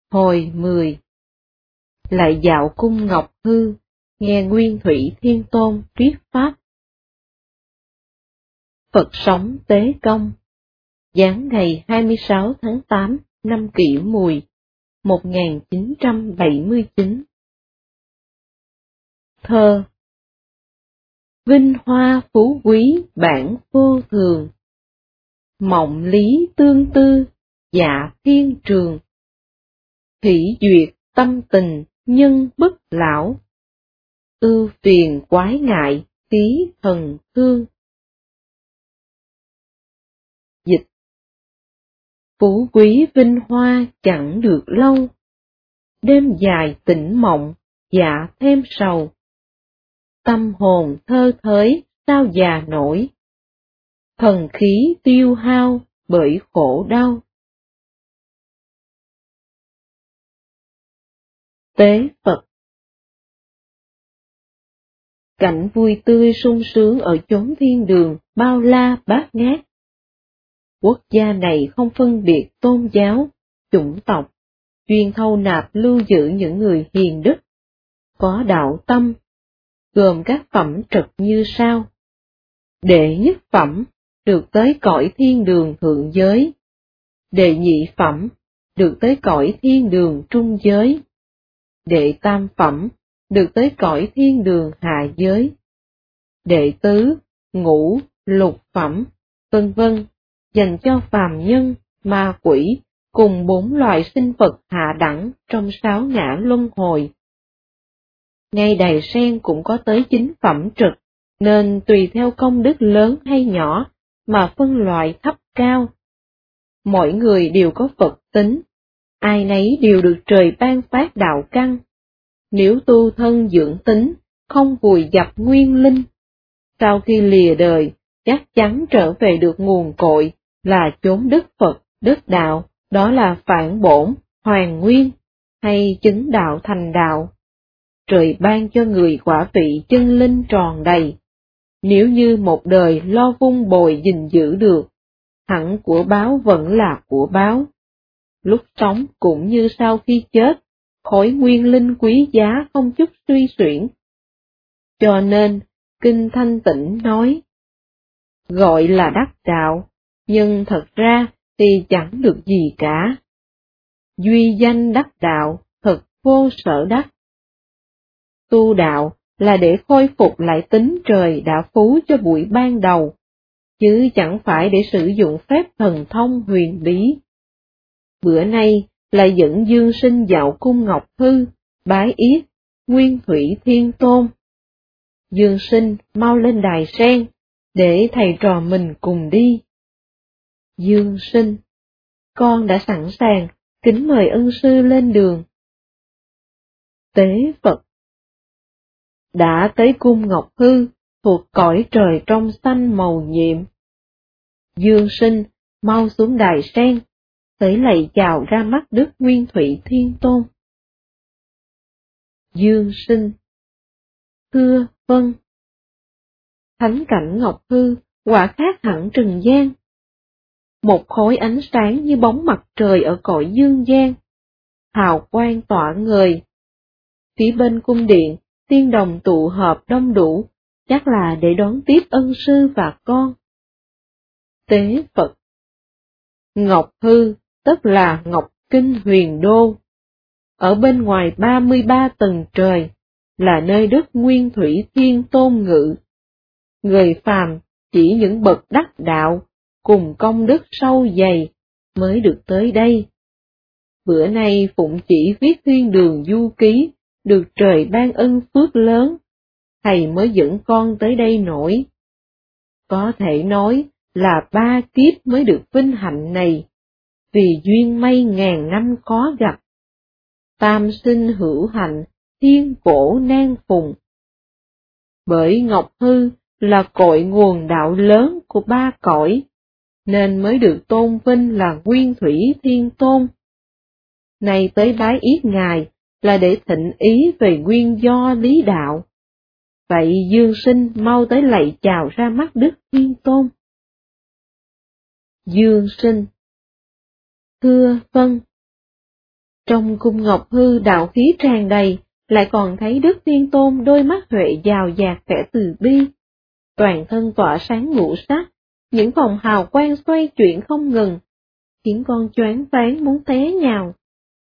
Hồi 10. Lại dạo cung Ngọc Hư, nghe Nguyên Thủy Thiên Tôn thuyết pháp. Phật sống Tế Công. Giáng ngày 26 tháng 8 năm Kỷ Mùi, 1979. Thơ. Vinh hoa phú quý bản vô thường, mộng lý tương tư dạ thiên trường. Hỷ duyệt tâm tình nhân bất lão, ưu phiền quái ngại tí thần thương. Dịch. Phú quý vinh hoa chẳng được lâu, đêm dài tỉnh mộng dạ thêm sầu. Tâm hồn thơ thới sao già nổi, thần khí tiêu hao bởi khổ đau. Tế Phật. Cảnh vui tươi sung sướng ở chốn thiên đường bao la bát ngát. Quốc gia này không phân biệt tôn giáo, chủng tộc, chuyên thâu nạp lưu giữ những người hiền đức, có đạo tâm, gồm các phẩm trật như sau. Đệ nhất phẩm, được tới cõi thiên đường thượng giới. Đệ nhị phẩm, được tới cõi thiên đường trung giới. Đệ tam phẩm, được tới cõi thiên đường hạ giới. Đệ tứ, ngũ, lục phẩm, vân vân, dành cho phàm nhân, ma quỷ, cùng 4 loài sinh vật hạ đẳng trong 6 ngã luân hồi. Ngay Đài Sen cũng có tới 9 phẩm trực, nên tùy theo công đức lớn hay nhỏ mà phân loại thấp cao. Mỗi người đều có Phật tính, ai nấy đều được trời ban phát đạo căn. Nếu tu thân dưỡng tính, không vùi dập nguyên linh, sau khi lìa đời, chắc chắn trở về được nguồn cội, là chốn đức Phật, đức đạo, đó là phản bổn, hoàn nguyên, hay chứng đạo thành đạo. Trời ban cho người quả vị chân linh tròn đầy. Nếu như một đời lo vun bồi gìn giữ được, hẳn của báo vẫn là của báo. Lúc sống cũng như sau khi chết, khối nguyên linh quý giá không chút suy xuyển. Cho nên, Kinh Thanh Tịnh nói, gọi là đắc đạo, nhưng thật ra thì chẳng được gì cả. Duy danh đắc đạo, thật vô sở đắc. Tu đạo là để khôi phục lại tính trời đã phú cho buổi ban đầu, chứ chẳng phải để sử dụng phép thần thông huyền bí. Bữa nay lại dẫn Dương Sinh dạo cung Ngọc Hư, bái yết Nguyên Thủy Thiên Tôn. Dương Sinh mau lên Đài Sen, để thầy trò mình cùng đi. Dương Sinh, con đã sẵn sàng, kính mời ân sư lên đường. Tế Phật. Đã tới cung Ngọc Hư, thuộc cõi trời trong xanh màu nhiệm. Dương Sinh mau xuống Đài Sen, tới lạy chào ra mắt Đức Nguyên Thủy Thiên Tôn. Dương Sinh. Thưa vâng. Thánh cảnh Ngọc Hư quả khác hẳn trần gian. Một khối ánh sáng như bóng mặt trời ở cõi dương gian, hào quang tỏa ngời. Phía bên cung điện, tiên đồng tụ họp đông đủ, chắc là để đón tiếp ân sư và con. Tế Phật. Ngọc Hư, tức là Ngọc Kinh Huyền Đô. Ở bên ngoài 33 tầng trời, là nơi Đức Nguyên Thủy Thiên Tôn ngự. Người phàm chỉ những bậc đắc đạo, cùng công đức sâu dày, mới được tới đây. Bữa nay Phụng chỉ viết Thiên Đường Du Ký, được trời ban ân phước lớn, thầy mới dẫn con tới đây nổi. Có thể nói là 3 kiếp mới được vinh hạnh này, vì duyên may ngàn năm khó gặp. Tam sinh hữu hạnh, thiên cổ nan phùng. Bởi Ngọc Hư là cội nguồn đạo lớn của 3 cõi, nên mới được tôn vinh là Nguyên Thủy Thiên Tôn. Nay tới bái yết Ngài là để thịnh ý về nguyên do lý đạo. Vậy Dương Sinh mau tới lạy chào ra mắt Đức Thiên Tôn. Dương Sinh. Thưa vâng. Trong cung ngọc hư đạo khí tràn đầy, lại còn thấy Đức Thiên Tôn đôi mắt huệ giàu dạt vẻ từ bi. Toàn thân tỏa sáng ngũ sắc, những vòng hào quang xoay chuyển không ngừng, khiến con choáng váng muốn té nhào.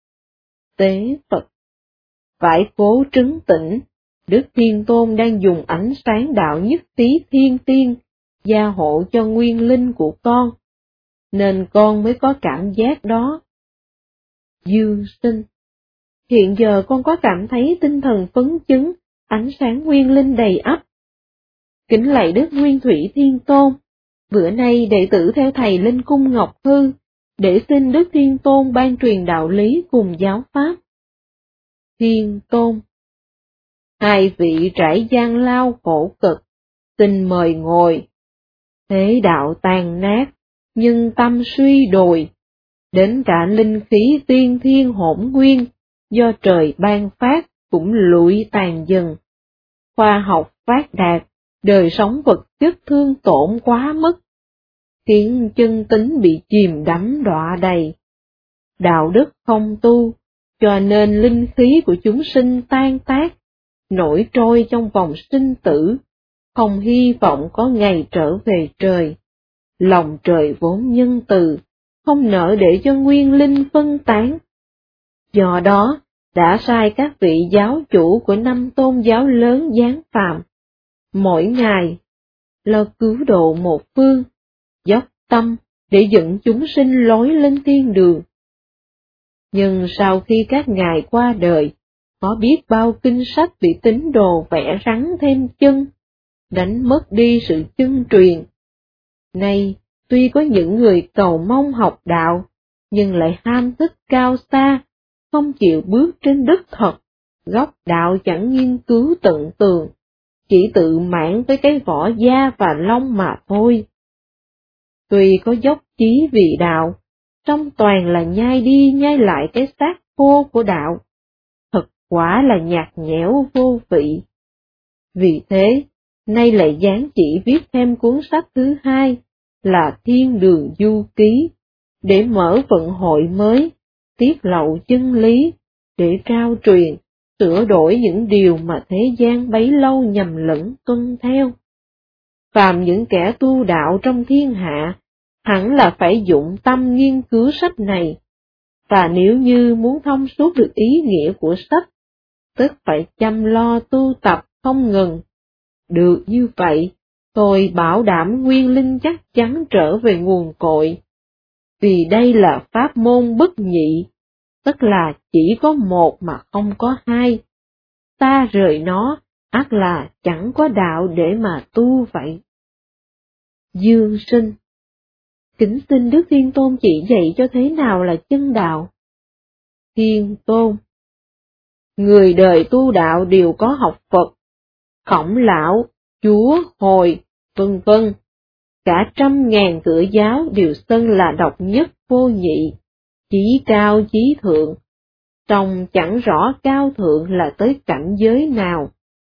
Tế Phật, phải cố trấn tĩnh, Đức Thiên Tôn đang dùng ánh sáng đạo nhất tí thiên tiên, gia hộ cho nguyên linh của con, nên con mới có cảm giác đó. Dương Sinh, hiện giờ con có cảm thấy tinh thần phấn chấn, ánh sáng nguyên linh đầy ắp. Kính lạy Đức Nguyên Thủy Thiên Tôn, bữa nay đệ tử theo thầy lên cung Ngọc Hư, để xin Đức Thiên Tôn ban truyền đạo lý cùng giáo pháp. Thiên Tôn, hai vị trải gian lao khổ cực, xin mời ngồi. Thế đạo tàn nát, nhưng tâm suy đồi, đến cả linh khí tiên thiên hỗn nguyên, do trời ban phát cũng lụi tàn dần. Khoa học phát đạt, đời sống vật chất thương tổn quá mức, khiến chân tính bị chìm đắm đọa đầy. Đạo đức không tu, cho nên linh khí của chúng sinh tan tác, nổi trôi trong vòng sinh tử, không hy vọng có ngày trở về trời. Lòng trời vốn nhân từ, không nỡ để cho nguyên linh phân tán. Do đó, đã sai các vị giáo chủ của 5 tôn giáo lớn giáng phàm, mỗi ngày lo cứu độ một phương, dốc tâm để dẫn chúng sinh lối lên thiên đường. Nhưng sau khi các ngài qua đời, có biết bao kinh sách bị tín đồ vẽ rắn thêm chân, đánh mất đi sự chân truyền. Nay, tuy có những người cầu mong học đạo, nhưng lại ham thích cao xa, không chịu bước trên đất thật, gốc đạo chẳng nghiên cứu tận tường, chỉ tự mãn với cái vỏ da và lông mà thôi. Tuy có dốc chí vì đạo, trong toàn là nhai đi nhai lại cái xác khô của đạo, thật quả là nhạt nhẽo vô vị. Vì thế, nay lại giáng chỉ viết thêm cuốn sách thứ hai, là Thiên Đường Du Ký, để mở vận hội mới, tiết lộ chân lý, để trao truyền, sửa đổi những điều mà thế gian bấy lâu nhầm lẫn tuân theo. Phàm những kẻ tu đạo trong thiên hạ, hẳn là phải dụng tâm nghiên cứu sách này, và nếu như muốn thông suốt được ý nghĩa của sách, tức phải chăm lo tu tập không ngừng. Được như vậy, tôi bảo đảm nguyên linh chắc chắn trở về nguồn cội. Vì đây là pháp môn bất nhị, tức là chỉ có một mà không có hai. Ta rời nó, ắt là chẳng có đạo để mà tu vậy. Dương Sinh, kính xin Đức Thiên Tôn chỉ dạy cho thế nào là chân đạo. Thiên Tôn, người đời tu đạo đều có học Phật, Khổng Lão, Chúa, Hồi, vân vân. Cả 100.000 cửa giáo đều xưng là độc nhất vô nhị, chí cao chí thượng, song chẳng rõ cao thượng là tới cảnh giới nào.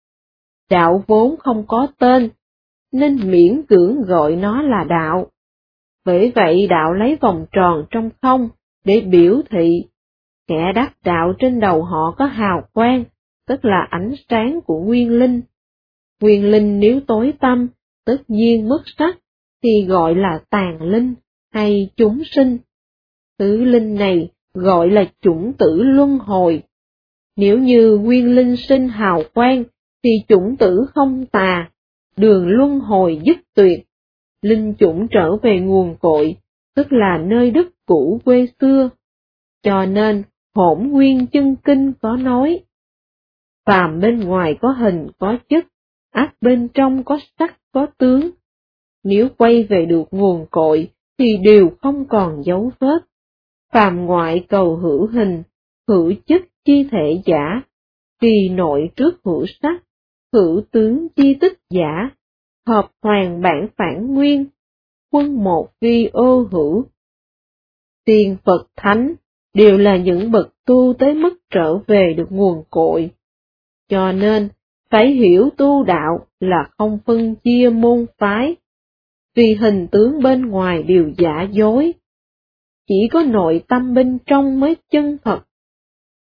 Đạo vốn không có tên, nên miễn cưỡng gọi nó là đạo. Bởi vậy đạo lấy vòng tròn trong không để biểu thị, kẻ đắc đạo trên đầu họ có hào quang, tức là ánh sáng của nguyên linh. Nguyên linh nếu tối tăm, tất nhiên mất sắc, thì gọi là tàn linh, hay chúng sinh. Thứ linh này gọi là chủng tử luân hồi. Nếu như nguyên linh sinh hào quang, thì chủng tử không tà, đường luân hồi dứt tuyệt, linh chủng trở về nguồn cội, tức là nơi đất cũ quê xưa. Cho nên, Hỗn Nguyên Chân Kinh có nói, phàm bên ngoài có hình có chất, ắt bên trong có sắc có tướng. Nếu quay về được nguồn cội, thì đều không còn dấu vết. Phàm ngoại cầu hữu hình, hữu chất chi thể giả, kỳ nội trước hữu sắc, hữu tướng chi tích giả, hợp hoàn bản phản nguyên, quân một vi ô hữu. Tiên Phật Thánh đều là những bậc tu tới mức trở về được nguồn cội. Cho nên, phải hiểu tu đạo là không phân chia môn phái, vì hình tướng bên ngoài đều giả dối. Chỉ có nội tâm bên trong mới chân thật,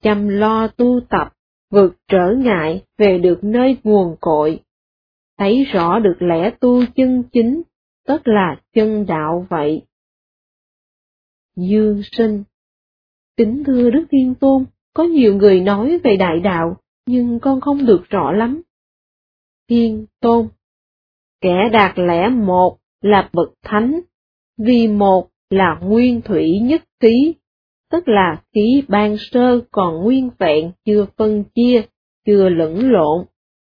chăm lo tu tập, vượt trở ngại về được nơi nguồn cội. Thấy rõ được lẽ tu chân chính, tức là chân đạo vậy. Dương Sinh: Kính thưa Đức Thiên Tôn, có nhiều người nói về đại đạo, nhưng con không được rõ lắm. Thiên Tôn: Kẻ đạt lẽ một là bậc thánh, vì một là nguyên thủy nhất khí, tức là khí ban sơ còn nguyên vẹn, chưa phân chia, chưa lẫn lộn.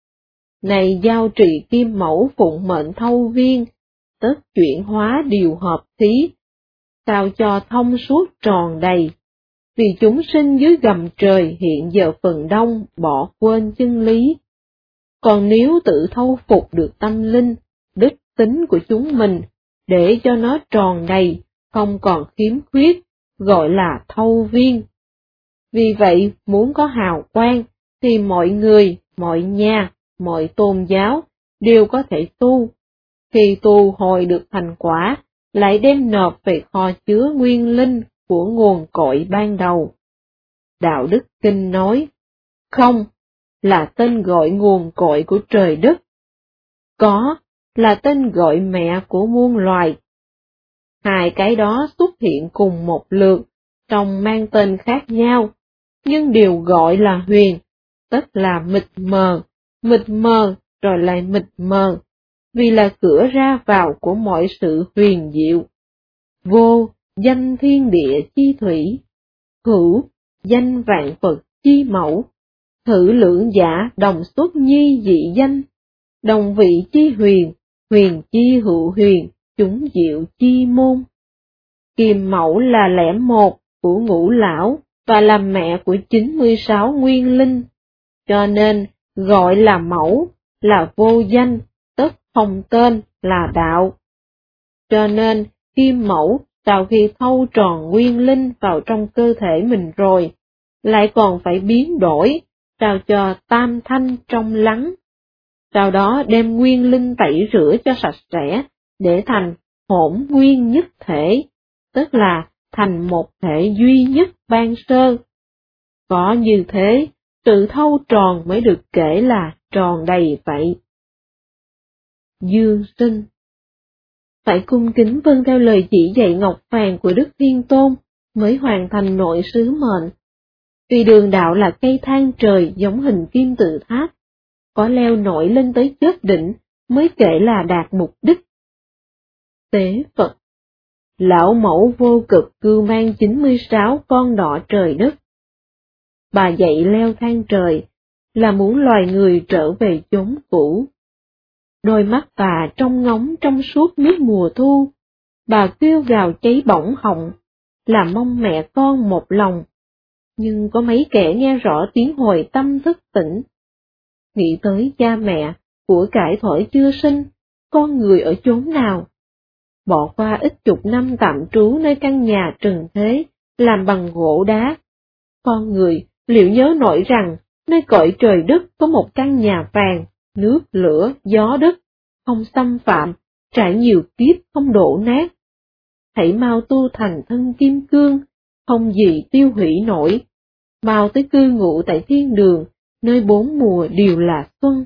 Này giao trì kim mẫu phụng mệnh thâu viên, tất chuyển hóa điều hợp khí, sao cho thông suốt tròn đầy, vì chúng sinh dưới gầm trời hiện giờ phần đông bỏ quên chân lý. Còn nếu tự thâu phục được tâm linh, đức tính của chúng mình, để cho nó tròn đầy, không còn khiếm khuyết, gọi là thâu viên. Vì vậy, muốn có hào quang, thì mọi người, mọi nhà, mọi tôn giáo, đều có thể tu. Khi tu hồi được thành quả, lại đem nộp về kho chứa nguyên linh của nguồn cội ban đầu. Đạo Đức Kinh nói, không là tên gọi nguồn cội của trời đất, có là tên gọi mẹ của muôn loài. Hai cái đó xuất hiện cùng một lượt, trông mang tên khác nhau, nhưng đều gọi là huyền, tức là mịt mờ rồi lại mịt mờ, vì là cửa ra vào của mọi sự huyền diệu. Vô, danh thiên địa chi thủy, hữu, danh vạn vật chi mẫu, thử lượng giả đồng xuất nhi dị danh, đồng vị chi huyền, huyền chi hữu huyền, chúng diệu chi môn. Kim mẫu là lẻ một của ngũ lão và là mẹ của 96 nguyên linh, cho nên gọi là mẫu, là vô danh, tức không tên, là đạo. Cho nên kim mẫu sau khi thâu tròn nguyên linh vào trong cơ thể mình rồi, lại còn phải biến đổi, sao cho tam thanh trong lắng. Sau đó đem nguyên linh tẩy rửa cho sạch sẽ, để thành hỗn nguyên nhất thể, tức là thành một thể duy nhất ban sơ. Có như thế, sự thâu tròn mới được kể là tròn đầy vậy. Dương Sinh: Phải cung kính vâng theo lời chỉ dạy ngọc vàng của Đức Thiên Tôn, mới hoàn thành nội sứ mệnh. Vì đường đạo là cây thang trời giống hình kim tự tháp, có leo nổi lên tới chót đỉnh mới kể là đạt mục đích. Tế Phật: Lão mẫu vô cực cưu mang 96 con đỏ trời đất. Bà dạy leo thang trời, là muốn loài người trở về chốn cũ. Đôi mắt bà trong ngóng trong suốt miết mùa thu, bà kêu gào cháy bỏng họng, là mong mẹ con một lòng. Nhưng có mấy kẻ nghe rõ tiếng hồi tâm thức tỉnh. Nghĩ tới cha mẹ, của cải thuở chưa sinh, con người ở chốn nào? Bỏ qua ít chục năm tạm trú nơi căn nhà trần thế, làm bằng gỗ đá. Con người liệu nhớ nổi rằng, nơi cõi trời đất có một căn nhà vàng, nước lửa, gió đất, không xâm phạm, trải nhiều kiếp không đổ nát. Hãy mau tu thành thân kim cương, không gì tiêu hủy nổi. Mau tới cư ngụ tại thiên đường, nơi 4 mùa đều là xuân.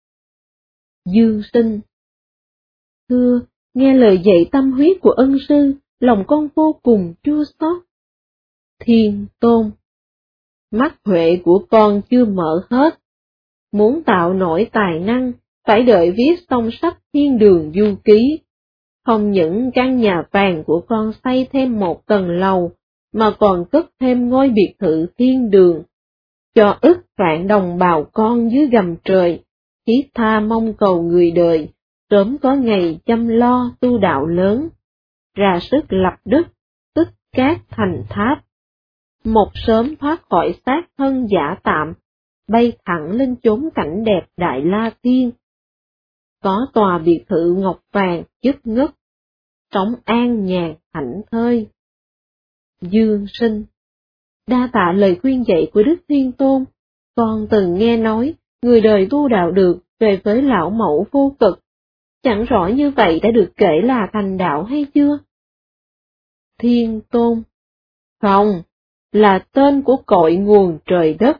Dương Sinh: Thưa, nghe lời dạy tâm huyết của ân sư, lòng con vô cùng chua xót. Thiên Tôn: Mắt huệ của con chưa mở hết. Muốn tạo nổi tài năng, phải đợi viết xong sách Thiên Đường Du Ký. Không những căn nhà vàng của con xây thêm một tầng lầu, mà còn cất thêm ngôi biệt thự thiên đường, cho ức vạn đồng bào con dưới gầm trời, thiết tha mong cầu người đời, sớm có ngày chăm lo tu đạo lớn, ra sức lập đức, tích cát thành tháp. Một sớm thoát khỏi xác thân giả tạm, bay thẳng lên chốn cảnh đẹp Đại La Thiên. Có tòa biệt thự ngọc vàng chất ngất, sống an nhàn thảnh thơi. Dương Sinh: Đa tạ lời khuyên dạy của Đức Thiên Tôn, con từng nghe nói, người đời tu đạo được về với lão mẫu vô cực, chẳng rõ như vậy đã được kể là thành đạo hay chưa? Thiên Tôn: Không, là tên của cội nguồn trời đất.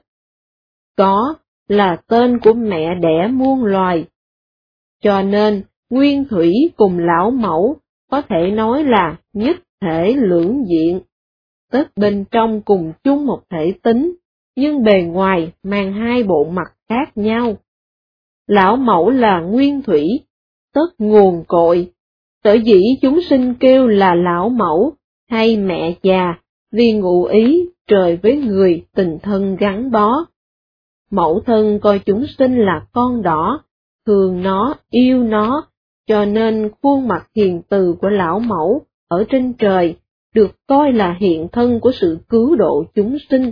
Có là tên của mẹ đẻ muôn loài. Cho nên, nguyên thủy cùng lão mẫu có thể nói là nhất thể lưỡng diện, tức bên trong cùng chung một thể tính, nhưng bề ngoài mang hai bộ mặt khác nhau. Lão mẫu là nguyên thủy, tức nguồn cội, sở dĩ chúng sinh kêu là lão mẫu hay mẹ già, vì ngụ ý trời với người tình thân gắn bó. Mẫu thân coi chúng sinh là con đỏ, thương nó, yêu nó, cho nên khuôn mặt hiền từ của lão mẫu ở trên trời được coi là hiện thân của sự cứu độ chúng sinh.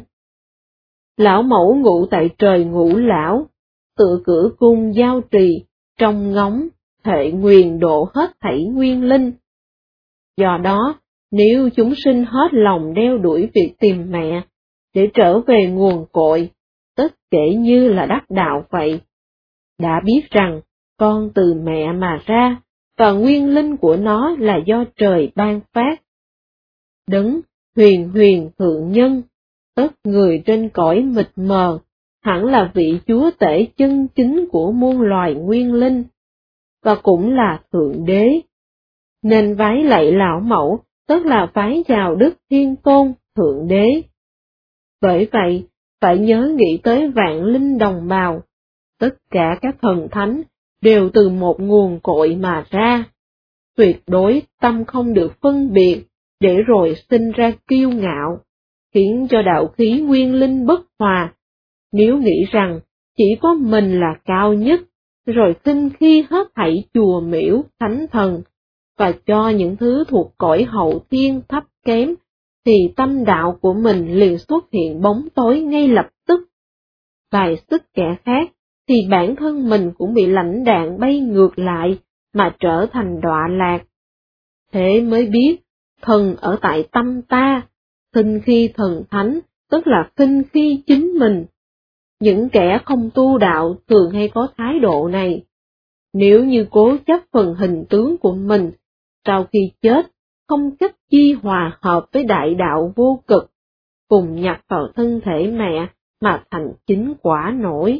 Lão mẫu ngụ tại trời ngũ lão, tự cửa cung giao trì, trong ngóng, thệ nguyền độ hết thảy nguyên linh. Do đó, nếu chúng sinh hết lòng đeo đuổi việc tìm mẹ, để trở về nguồn cội, tất kể như là đắc đạo vậy. Đã biết rằng, con từ mẹ mà ra, và nguyên linh của nó là do trời ban phát. Đấng huyền huyền thượng nhân, tất người trên cõi mịt mờ, hẳn là vị chúa tể chân chính của muôn loài nguyên linh, và cũng là thượng đế. Nên vái lạy lão mẫu, tức là vái chào Đức Thiên Tôn, thượng đế. Bởi vậy, phải nhớ nghĩ tới vạn linh đồng bào, tất cả các thần thánh đều từ một nguồn cội mà ra. Tuyệt đối tâm không được phân biệt, để rồi sinh ra kiêu ngạo, khiến cho đạo khí nguyên linh bất hòa. Nếu nghĩ rằng chỉ có mình là cao nhất, rồi khinh khi hết thảy chùa miễu, thánh thần, và cho những thứ thuộc cõi hậu thiên thấp kém, thì tâm đạo của mình liền xuất hiện bóng tối ngay lập tức. Bài xích kẻ khác, thì bản thân mình cũng bị lãnh đạn bay ngược lại, mà trở thành đọa lạc. Thế mới biết, thần ở tại tâm ta, khinh khi thần thánh, tức là khinh khi chính mình. Những kẻ không tu đạo thường hay có thái độ này. Nếu như cố chấp phần hình tướng của mình, sau khi chết, không cách chi hòa hợp với đại đạo vô cực, cùng nhập vào thân thể mẹ mà thành chính quả nổi.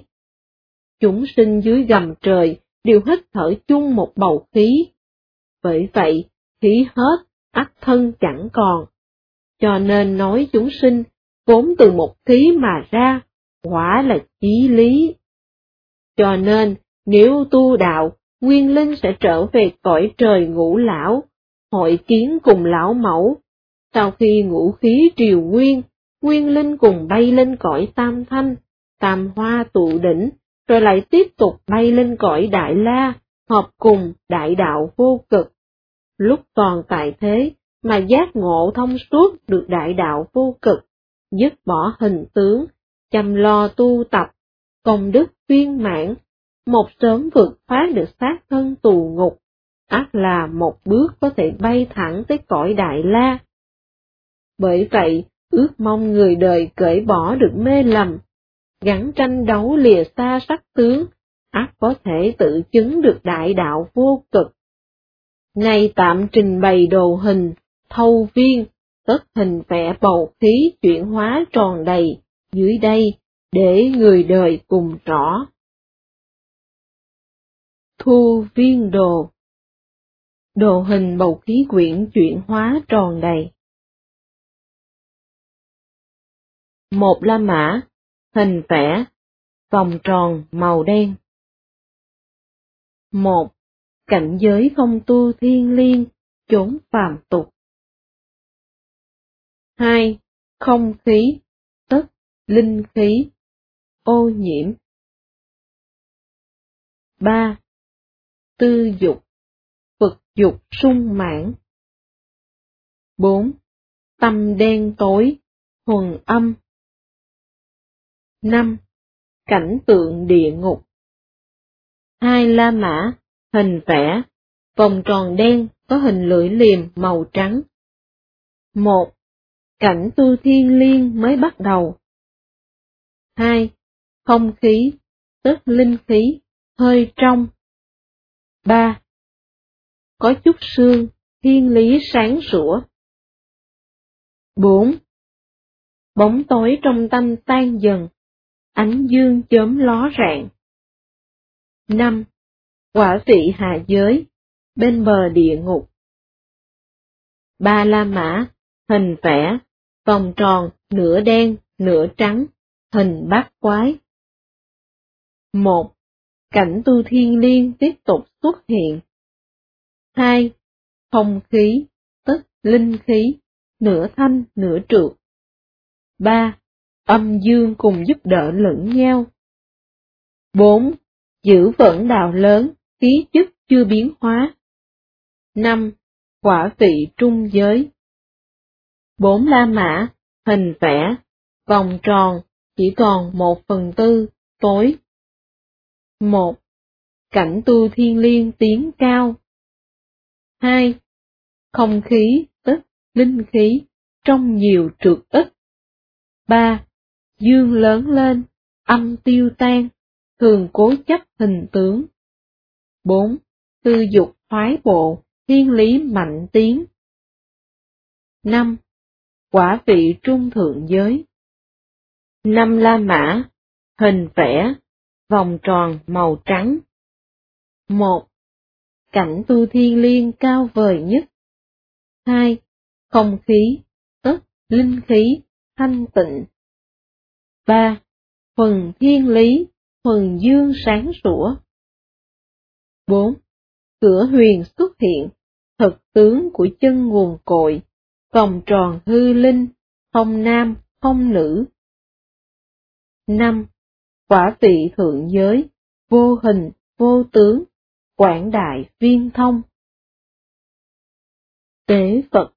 Chúng sinh dưới gầm trời đều hít thở chung một bầu khí. Bởi vậy, khí hết, ắt thân chẳng còn. Cho nên nói chúng sinh, vốn từ một khí mà ra, quả là chí lý. Cho nên, nếu tu đạo, nguyên linh sẽ trở về cõi trời ngũ lão, hội kiến cùng lão mẫu. Sau khi ngũ khí triều nguyên, nguyên linh cùng bay lên cõi tam thanh, tam hoa tụ đỉnh, rồi lại tiếp tục bay lên cõi đại la, hợp cùng đại đạo vô cực. Lúc còn tại thế, mà giác ngộ thông suốt được đại đạo vô cực, dứt bỏ hình tướng, chăm lo tu tập, công đức viên mãn, một sớm vượt thoát được xác thân tù ngục, ắt là một bước có thể bay thẳng tới cõi đại la. Bởi vậy, ước mong người đời cởi bỏ được mê lầm, gắn tranh đấu lìa xa sắc tướng, ắt có thể tự chứng được đại đạo vô cực. Nay tạm trình bày đồ hình, thâu viên, tất hình vẽ bầu khí chuyển hóa tròn đầy, dưới đây, để người đời cùng rõ. Thu viên đồ. Đồ hình bầu khí quyển chuyển hóa tròn đầy. Một la mã, hình vẽ, vòng tròn màu đen. Một, cảnh giới không tu thiên liêng, chốn phàm tục. 2. Không khí, tức linh khí, ô nhiễm. 3. Tư dục, vật dục sung mãn. 4. Tâm đen tối, thuần âm. 5. Cảnh tượng địa ngục. 2 la mã, hình vẽ, vòng tròn đen có hình lưỡi liềm màu trắng. 1. Cảnh tu thiên liêng mới bắt đầu. 2. Không khí, tức linh khí, hơi trong. 3. Có chút sương, thiên lý sáng sủa. 4. bóng tối trong tâm tan dần, ánh dương chớm ló rạng. 5. Quả vị hạ giới, bên bờ địa ngục. Ba la mã, hình vẽ, vòng tròn, nửa đen, nửa trắng, hình bát quái. 1. Cảnh tu thiên liêng tiếp tục xuất hiện. 2. Không khí, tức linh khí, nửa thanh nửa trượt. 3. Âm dương cùng giúp đỡ lẫn nhau. 4. Giữ vững đạo lớn, khí chất chưa biến hóa. 5. Quả vị trung giới. 4 la mã, hình vẽ, vòng tròn, chỉ còn 1/4 tối. 1. Cảnh tu thiên liêng tiến cao. 2. Không khí, tức linh khí, trong nhiều trượt ít. 3. Dương lớn lên, âm tiêu tan, thường cố chấp hình tướng. 4. Tư dục thoái bộ, thiên lý mạnh tiến. 5. Quả vị trung thượng giới. 5 la mã, hình vẽ, vòng tròn màu trắng. 1. Cảnh tu thiên liêng cao vời nhất. 2. Không khí, tức linh khí, thanh tịnh. 3. Phần thiên lý, phần dương sáng sủa. 4. Cửa huyền xuất hiện, thực tướng của chân nguồn cội, vòng tròn hư linh, không nam, không nữ. 5. Quả vị thượng giới, vô hình, vô tướng, quảng đại viên thông. Tế Phật.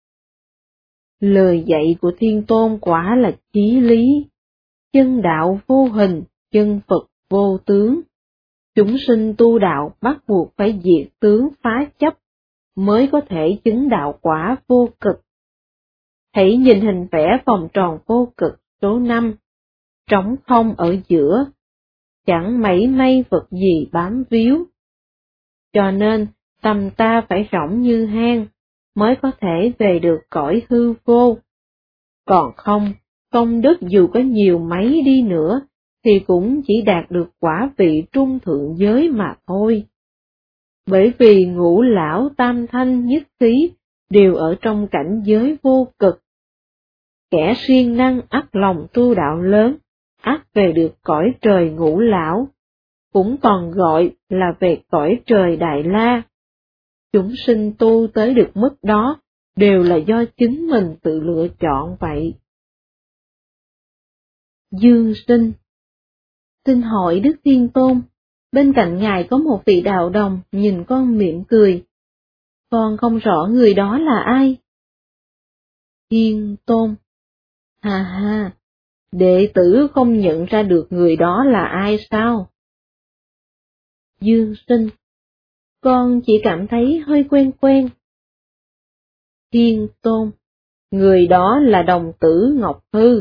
Lời dạy của Thiên Tôn quả là chí lý, chân đạo vô hình, chân Phật vô tướng. Chúng sinh tu đạo bắt buộc phải diệt tướng phá chấp, mới có thể chứng đạo quả vô cực. Hãy nhìn hình vẽ vòng tròn vô cực số 5, trống không ở giữa, chẳng mảy may vật gì bám víu. Cho nên, tâm ta phải rỗng như hang, mới có thể về được cõi hư vô. Còn không, công đức dù có nhiều mấy đi nữa, thì cũng chỉ đạt được quả vị trung thượng giới mà thôi. Bởi vì ngũ lão tam thanh nhất khí đều ở trong cảnh giới vô cực. Kẻ siêng năng ắt lòng tu đạo lớn, ắt về được cõi trời ngũ lão, cũng còn gọi là về cõi trời Đại La. Chúng sinh tu tới được mức đó đều là do chính mình tự lựa chọn vậy. Dương Sinh. Xin hỏi Đức Thiên Tôn, bên cạnh ngài có một vị đạo đồng nhìn con mỉm cười. Con không rõ người đó là ai. Thiên Tôn. Ha ha, đệ tử không nhận ra được người đó là ai sao? Dương Sinh. Con chỉ cảm thấy hơi quen quen. Thiên Tôn. Người đó là đồng tử Ngọc Hư.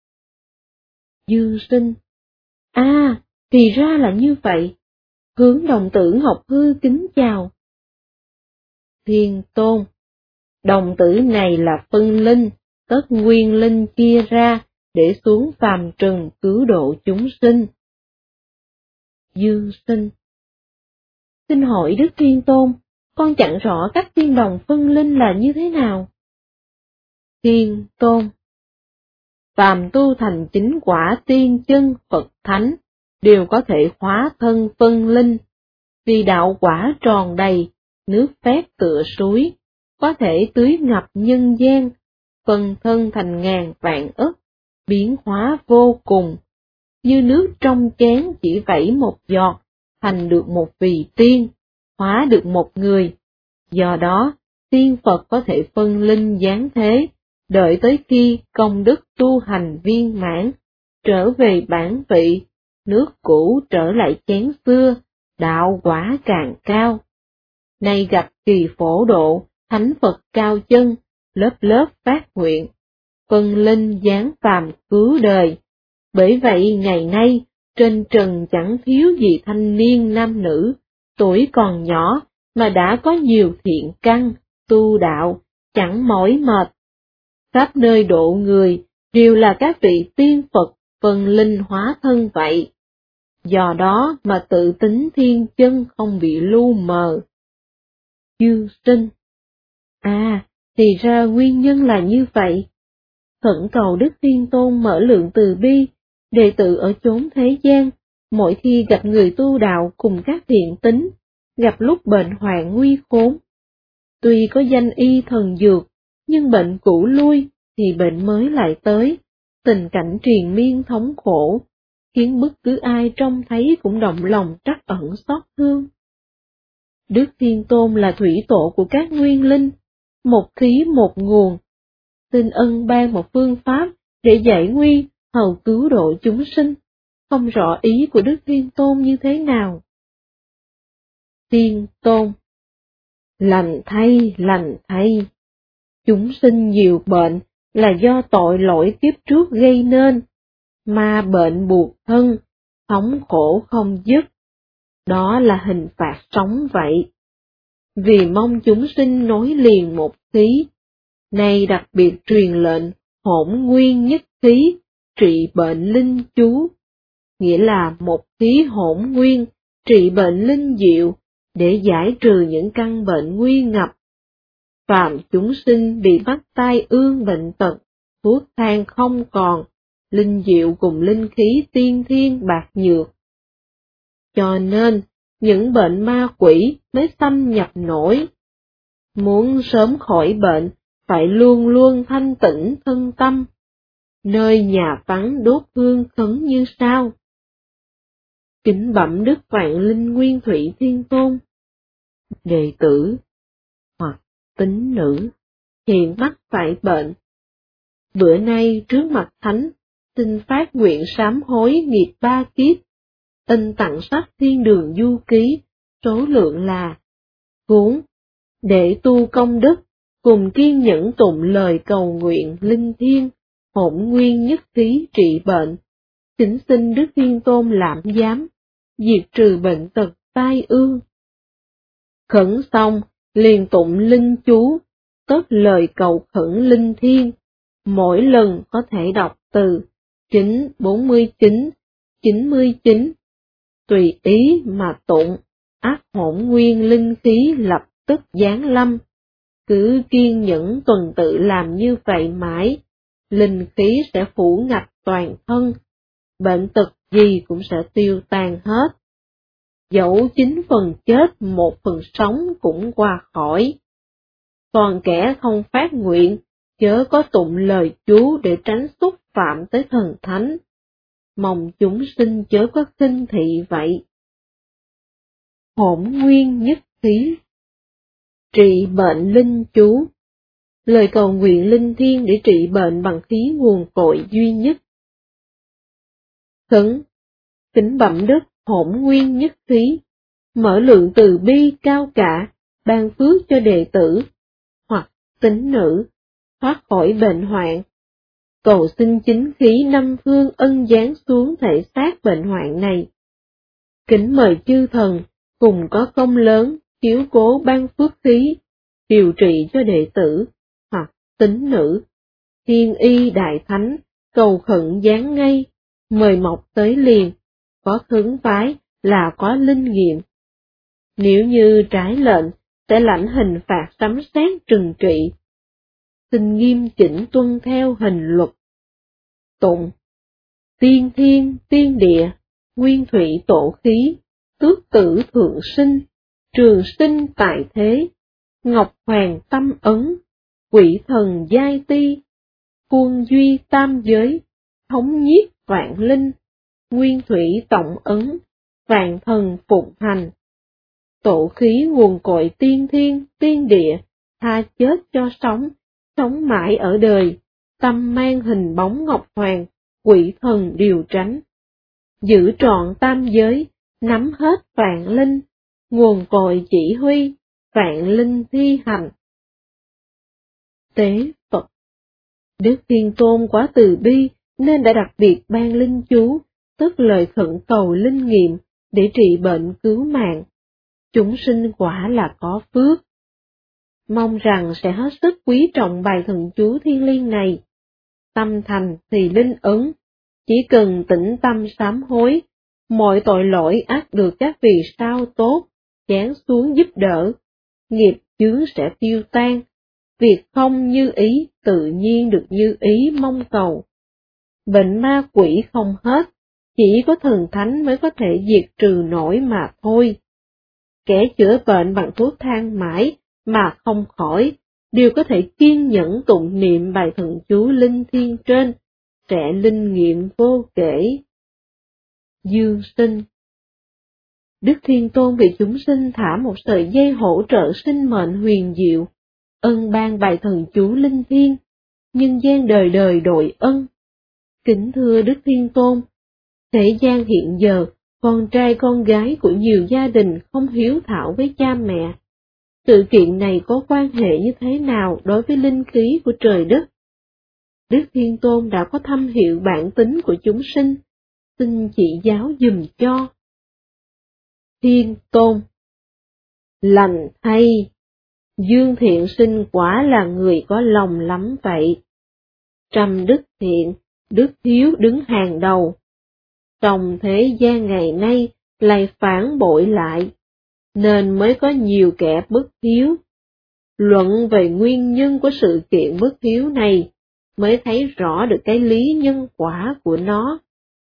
Dương Sinh. À, thì ra là như vậy. Hướng đồng tử Ngọc Hư kính chào. Thiên Tôn. Đồng tử này là phân linh, tất nguyên linh chia ra để xuống phàm trần cứu độ chúng sinh. Dương Sinh. Xin hỏi Đức Thiên Tôn, con chẳng rõ các tiên đồng phân linh là như thế nào? Thiên Tôn. Phàm tu thành chính quả tiên chân Phật Thánh, đều có thể hóa thân phân linh, vì đạo quả tròn đầy, nước phép tựa suối, có thể tưới ngập nhân gian, phân thân thành ngàn vạn ức, biến hóa vô cùng, như nước trong chén chỉ vẩy một giọt, thành được một vị tiên, hóa được một người. Do đó, tiên Phật có thể phân linh giáng thế, đợi tới khi công đức tu hành viên mãn, trở về bản vị, nước cũ trở lại chén xưa, đạo quả càng cao. Nay gặp kỳ phổ độ, thánh Phật cao chân, lớp lớp phát nguyện, phân linh giáng phàm cứu đời. Bởi vậy ngày nay, trên trần chẳng thiếu gì thanh niên nam nữ, tuổi còn nhỏ mà đã có nhiều thiện căn, tu đạo, chẳng mỏi mệt. Khắp nơi độ người, đều là các vị tiên Phật vần linh hóa thân vậy. Do đó mà tự tính thiên chân không bị lu mờ. Dương Sinh: thì ra nguyên nhân là như vậy. Khẩn cầu Đức Thiên Tôn mở lượng từ bi, đệ tử ở chốn thế gian, mỗi khi gặp người tu đạo cùng các thiện tính, gặp lúc bệnh hoạn nguy khốn. Tuy có danh y thần dược, nhưng bệnh cũ lui, thì bệnh mới lại tới, tình cảnh triền miên thống khổ, khiến bất cứ ai trông thấy cũng động lòng trắc ẩn xót thương. Đức Thiên Tôn là thủy tổ của các nguyên linh, một khí một nguồn. Xin ân ban một phương pháp để giải nguy, hầu cứu độ chúng sinh, không rõ ý của Đức Thiên Tôn như thế nào. Thiên Tôn: lành thay, chúng sinh nhiều bệnh là do tội lỗi kiếp trước gây nên, ma bệnh buộc thân, thống khổ không dứt, đó là hình phạt sống vậy. Vì mong chúng sinh nối liền một khí, nay đặc biệt truyền lệnh hỗn nguyên nhất khí, trị bệnh linh chú, nghĩa là một khí hỗn nguyên, trị bệnh linh diệu, để giải trừ những căn bệnh nguy ngập. Phàm chúng sinh bị mắc tai ương bệnh tật, thuốc thang không còn, linh diệu cùng linh khí tiên thiên bạc nhược. Cho nên, những bệnh ma quỷ mới xâm nhập nổi. Muốn sớm khỏi bệnh, phải luôn luôn thanh tĩnh thân tâm, nơi nhà vắng đốt hương khấn như sau. Kính bẩm Đức Vạn Linh Nguyên Thủy Thiên Tôn, đệ tử hoặc tín nữ hiện mắc phải bệnh. Bữa nay trước mặt Thánh, xin phát nguyện sám hối nghiệp 3 kiếp, in tặng sách Thiên Đường Du Ký, số lượng là 4, để tu công đức, cùng kiên nhẫn tụng lời cầu nguyện linh thiêng, hỗn nguyên nhất khí trị bệnh. Kính xin Đức Thiên Tôn làm giám, diệt trừ bệnh tật tai ương. Khẩn xong, liền tụng linh chú, tất lời cầu khẩn linh thiêng, mỗi lần có thể đọc từ 9, 49, 99, tùy ý mà tụng, ắt hỗn nguyên linh khí lập tức giáng lâm. Cứ kiên nhẫn tuần tự làm như vậy mãi, linh khí sẽ phủ ngập toàn thân, bệnh tật gì cũng sẽ tiêu tan hết. Dẫu 9 phần chết 1 phần sống cũng qua khỏi. Còn kẻ không phát nguyện, chớ có tụng lời chú để tránh xúc phạm tới thần thánh. Mong chúng sinh chớ có khinh thị vậy. Hỗn nguyên nhất khí, trị bệnh linh chú, lời cầu nguyện linh thiêng để trị bệnh bằng khí nguồn cội duy nhất. Khấn, kính bẩm Đức hỗn nguyên nhất khí, mở lượng từ bi cao cả, ban phước cho đệ tử, hoặc tín nữ, thoát khỏi bệnh hoạn. Cầu xin chính khí 5 phương ân giáng xuống thể xác bệnh hoạn này. Kính mời chư thần, cùng có công lớn, chiếu cố ban phước khí, điều trị cho đệ tử, hoặc tín nữ. Thiên y đại thánh, cầu khẩn giáng ngay, mời mọc tới liền, có khấn vái là có linh nghiệm. Nếu như trái lệnh, sẽ lãnh hình phạt sấm sét trừng trị. Xin nghiêm chỉnh tuân theo hình luật. Tụng: tiên thiên, tiên địa, nguyên thủy tổ khí, tước tử thượng sinh, trường sinh tại thế, ngọc hoàng tâm ấn, quỷ thần giai ti, khuôn duy tam giới, thống nhiếp vạn linh, nguyên thủy tổng ấn, vạn thần phụng hành. Tổ khí nguồn cội tiên thiên, tiên địa, tha chết cho sống, sống mãi ở đời, tâm mang hình bóng ngọc hoàng, quỷ thần điều tránh. Giữ trọn tam giới, nắm hết vạn linh, nguồn cội chỉ huy, vạn linh thi hành. Tế Phật. Đức Thiên Tôn quá từ bi nên đã đặc biệt ban linh chú, tức lời khẩn cầu linh nghiệm, để trị bệnh cứu mạng. Chúng sinh quả là có phước. Mong rằng sẽ hết sức quý trọng bài thần chú thiêng liêng này. tâm thành thì linh ứng, chỉ cần tĩnh tâm sám hối, mọi tội lỗi ắt được các vì sao tốt, giáng xuống giúp đỡ, nghiệp chướng sẽ tiêu tan, việc không như ý tự nhiên được như ý mong cầu. Bệnh ma quỷ không hết, chỉ có thần thánh mới có thể diệt trừ nổi mà thôi. Kẻ chữa bệnh bằng thuốc thang mãi mà không khỏi, đều có thể kiên nhẫn tụng niệm bài thần chú linh thiêng trên, sẽ linh nghiệm vô kể. Dương sinh. Đức Thiên Tôn vì chúng sinh thả một sợi dây hỗ trợ sinh mệnh huyền diệu, ân ban bài thần chú linh thiêng, nhân gian đời đời đội ân. Kính thưa Đức Thiên Tôn, thế gian hiện giờ, con trai con gái của nhiều gia đình không hiếu thảo với cha mẹ. Sự kiện này có quan hệ như thế nào đối với linh khí của trời đất? Đức Thiên Tôn đã có thâm hiểu bản tính của chúng sinh, xin chỉ giáo dùm cho. Thiên Tôn. Lành thay, Dương Thiện Sinh quả là người có lòng lắm vậy. Trăm đức thiện, đức hiếu đứng hàng đầu. Trong thế gian ngày nay lại phản bội lại, nên mới có nhiều kẻ bất hiếu. Luận về nguyên nhân của sự kiện bất hiếu này, mới thấy rõ được cái lý nhân quả của nó.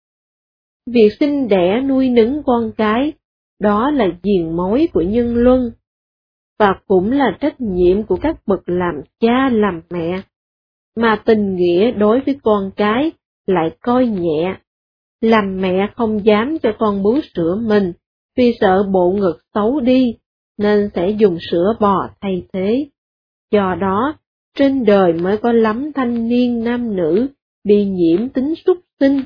Việc sinh đẻ nuôi nấng con cái, đó là diền mối của nhân luân, và cũng là trách nhiệm của các bậc làm cha làm mẹ, mà tình nghĩa đối với con cái lại coi nhẹ. Làm mẹ không dám cho con bú sữa mình, vì sợ bộ ngực xấu đi, nên sẽ dùng sữa bò thay thế. Do đó, trên đời mới có lắm thanh niên nam nữ bị nhiễm tính súc sinh.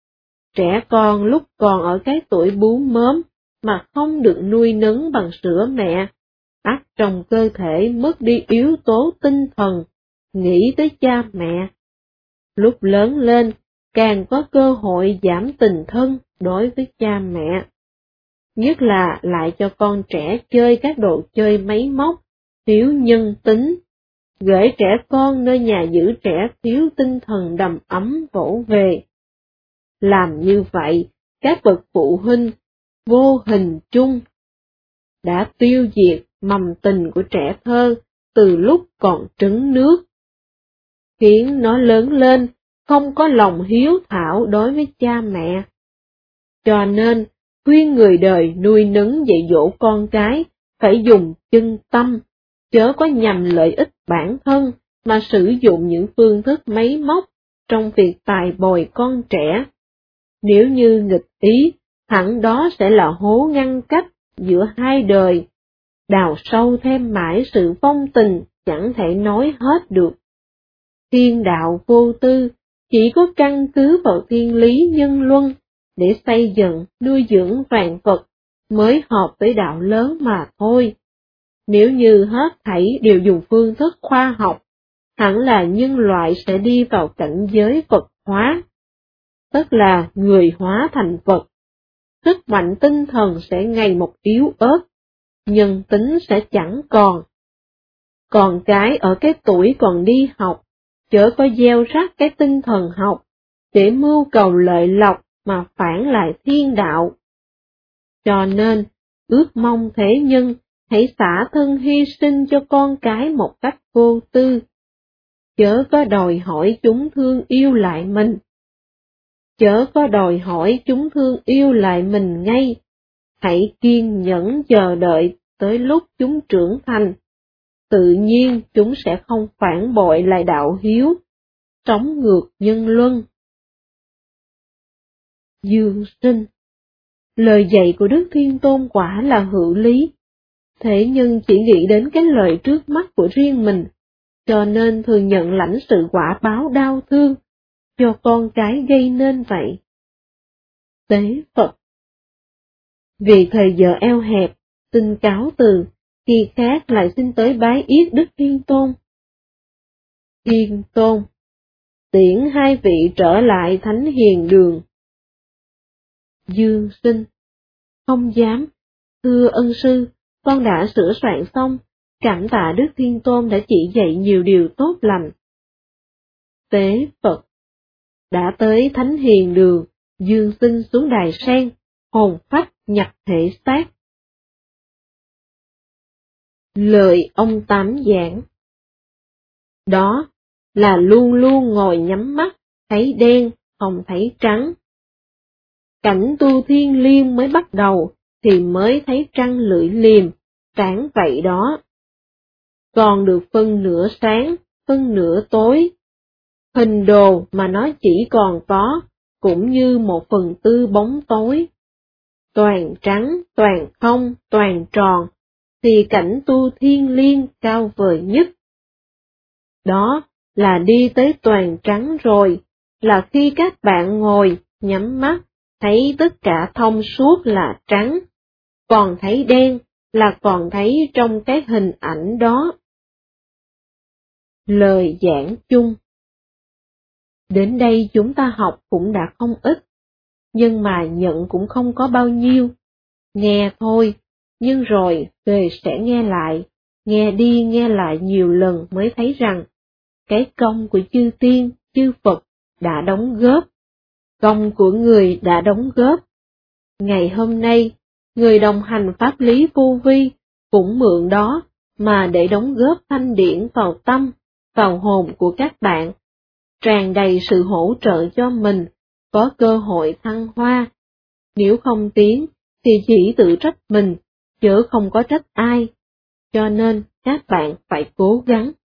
Trẻ con lúc còn ở cái tuổi bú mớm mà không được nuôi nấng bằng sữa mẹ, ắt trong cơ thể mất đi yếu tố tinh thần, nghĩ tới cha mẹ. Lúc lớn lên, càng có cơ hội giảm tình thân đối với cha mẹ. Nhất là lại cho con trẻ chơi các đồ chơi máy móc, thiếu nhân tính, gửi trẻ con nơi nhà giữ trẻ thiếu tinh thần đầm ấm vỗ về. Làm như vậy, các bậc phụ huynh, vô hình chung, đã tiêu diệt mầm tình của trẻ thơ từ lúc còn trứng nước, khiến nó lớn lên không có lòng hiếu thảo đối với cha mẹ. Cho nên, khuyên người đời nuôi nấng dạy dỗ con cái phải dùng chân tâm, chớ có nhằm lợi ích bản thân mà sử dụng những phương thức máy móc trong việc tài bồi con trẻ. Nếu như nghịch ý, hẳn đó sẽ là hố ngăn cách giữa hai đời, đào sâu thêm mãi sự vong tình chẳng thể nói hết được. Thiên đạo vô tư, chỉ có căn cứ vào thiên lý nhân luân, để xây dựng, nuôi dưỡng vạn vật, mới hợp với đạo lớn mà thôi. Nếu như hết thảy đều dùng phương thức khoa học, hẳn là nhân loại sẽ đi vào cảnh giới vật hóa, tức là người hóa thành vật. Sức mạnh tinh thần sẽ ngày một yếu ớt, nhân tính sẽ chẳng còn. Còn cái ở cái tuổi còn đi học, chớ có gieo rắc cái tinh thần học, để mưu cầu lợi lộc mà phản lại thiên đạo. Cho nên, ước mong thế nhân hãy xả thân hy sinh cho con cái một cách vô tư, chớ có đòi hỏi chúng thương yêu lại mình. Chớ có đòi hỏi chúng thương yêu lại mình ngay, hãy kiên nhẫn chờ đợi tới lúc chúng trưởng thành. Tự nhiên chúng sẽ không phản bội lại đạo hiếu, sống ngược nhân luân. Dương sinh. Lời dạy của Đức Thiên Tôn quả là hữu lý. Thế nhưng chỉ nghĩ đến cái lợi trước mắt của riêng mình, cho nên thường nhận lãnh sự quả báo đau thương, do con cái gây nên vậy. Tế Phật. Vì thời giờ eo hẹp, xin cáo từ, khi khác lại xin tới bái yết Đức Thiên Tôn. Thiên Tôn. Tiễn hai vị trở lại thánh hiền đường. Dương sinh. Không dám, thưa ân sư, con đã sửa soạn xong, cảm tạ Đức Thiên Tôn đã chỉ dạy nhiều điều tốt lành. Tế Phật. đã tới thánh hiền đường, dương sinh xuống đài sen, hồn phách nhập thể xác. Lời ông Tám giảng đó là luôn luôn ngồi nhắm mắt, thấy đen, không thấy trắng. Cảnh tu thiên liêng mới bắt đầu, thì mới thấy trăng lưỡi liềm, sáng vậy đó. Còn được phân nửa sáng, phân nửa tối. Hình đồ mà nó chỉ còn có, cũng như 1/4 bóng tối. Toàn trắng, toàn không, toàn tròn, thì cảnh tu thiên liêng cao vời nhất. Đó là đi tới toàn trắng rồi, là khi các bạn ngồi, nhắm mắt, thấy tất cả thông suốt là trắng, còn thấy đen là còn thấy trong cái hình ảnh đó. Lời giảng chung. Đến đây chúng ta học cũng đã không ít, nhưng mà nhận cũng không có bao nhiêu. Nghe thôi, nhưng rồi về sẽ nghe lại, nghe đi nghe lại nhiều lần mới thấy rằng, cái công của chư tiên, chư Phật đã đóng góp, công của người đã đóng góp. Ngày hôm nay, người đồng hành pháp lý vô vi cũng mượn đó mà để đóng góp thanh điển vào tâm, vào hồn của các bạn, tràn đầy sự hỗ trợ cho mình, có cơ hội thăng hoa. Nếu không tiến, thì chỉ tự trách mình, chứ không có trách ai. Cho nên các bạn phải cố gắng.